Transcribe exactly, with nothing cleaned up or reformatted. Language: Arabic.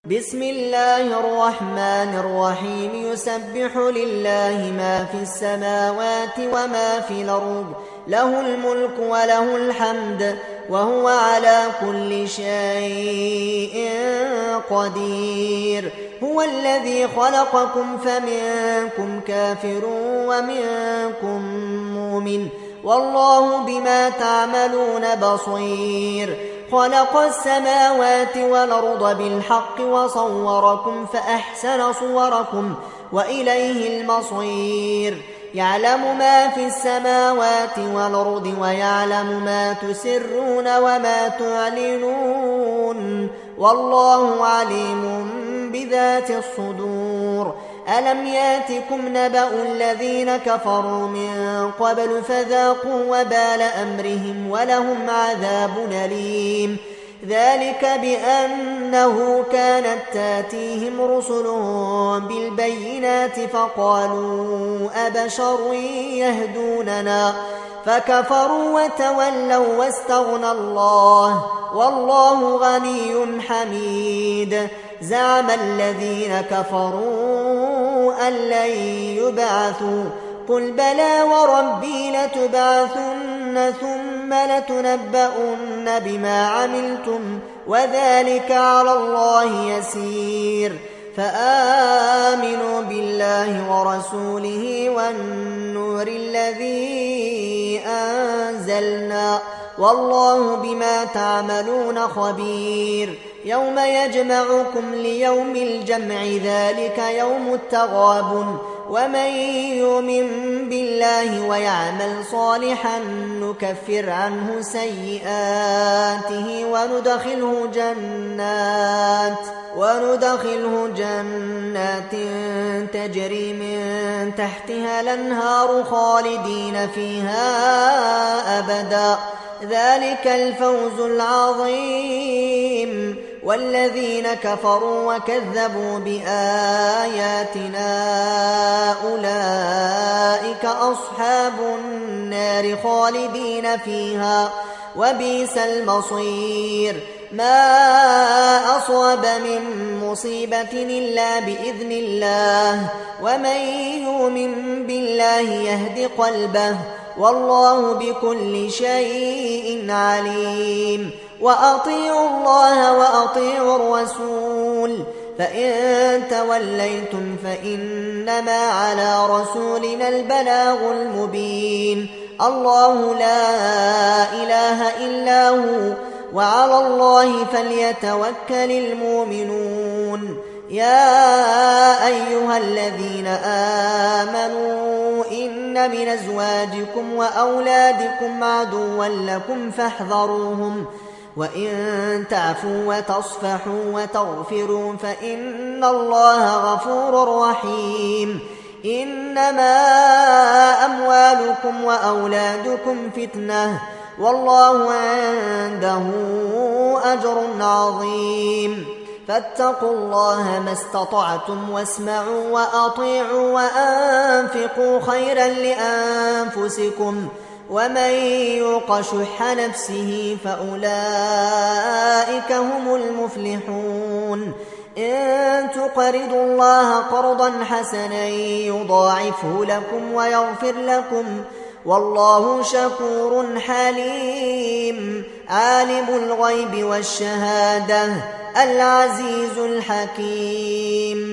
بسم الله الرحمن الرحيم يسبح لله ما في السماوات وما في الأرض له الملك وله الحمد وهو على كل شيء قدير هو الذي خلقكم فمنكم كافر ومنكم مؤمن والله بما تعملون بصير خلق السماوات والأرض بالحق وصوركم فأحسن صوركم وإليه المصير يعلم ما في السماوات والأرض ويعلم ما تسرون وما تعلنون والله عليم بذات الصدور ألم ياتكم نبأ الذين كفروا من قبل فذاقوا وبال أمرهم ولهم عذاب أليم ذلك بأنه كانت تاتيهم رسلهم بالبينات فقالوا أبشر يهدوننا فكفروا وتولوا واستغنى الله والله غني حميد زعم الذين كفروا أن لن يبعثوا قل بلى وربي لتبعثن ثم لتنبؤن بما عملتم وذلك على الله يسير فآمنوا بالله ورسوله والنور الذي أنزلنا والله بما تعملون خبير يوم يجمعكم ليوم الجمع ذلك يوم التغابن ومن يؤمن بالله ويعمل صالحا نكفر عنه سيئاته وندخله جنات وندخله جنات تجري من تحتها الأنهار خالدين فيها أبدا ذلك الفوز العظيم والذين كفروا وكذبوا بآياتنا أولئك أصحاب النار خالدين فيها وبئس المصير ما أصاب من مصيبة إلا بإذن الله ومن يؤمن بالله يهد قلبه والله بكل شيء عليم وأطيعوا الله وأطيعوا الرسول فإن توليتم فإنما على رسولنا البلاغ المبين الله لا إله إلا هو وعلى الله فليتوكل المؤمنون يا أيها الذين آمنوا إن من أزواجكم وأولادكم عدوا لكم فاحذروهم وإن تعفوا وتصفحوا وتغفروا فإن الله غفور رحيم إنما أموالكم وأولادكم فتنة والله عنده أجر عظيم فاتقوا الله ما استطعتم واسمعوا وأطيعوا وأنفقوا خيرا لأنفسكم ومن يوق شح نفسه فأولئك هم المفلحون إن تقرضوا الله قرضا حسنا يضاعفه لكم ويغفر لكم والله شكور حليم عالم الغيب والشهادة العزيز الحكيم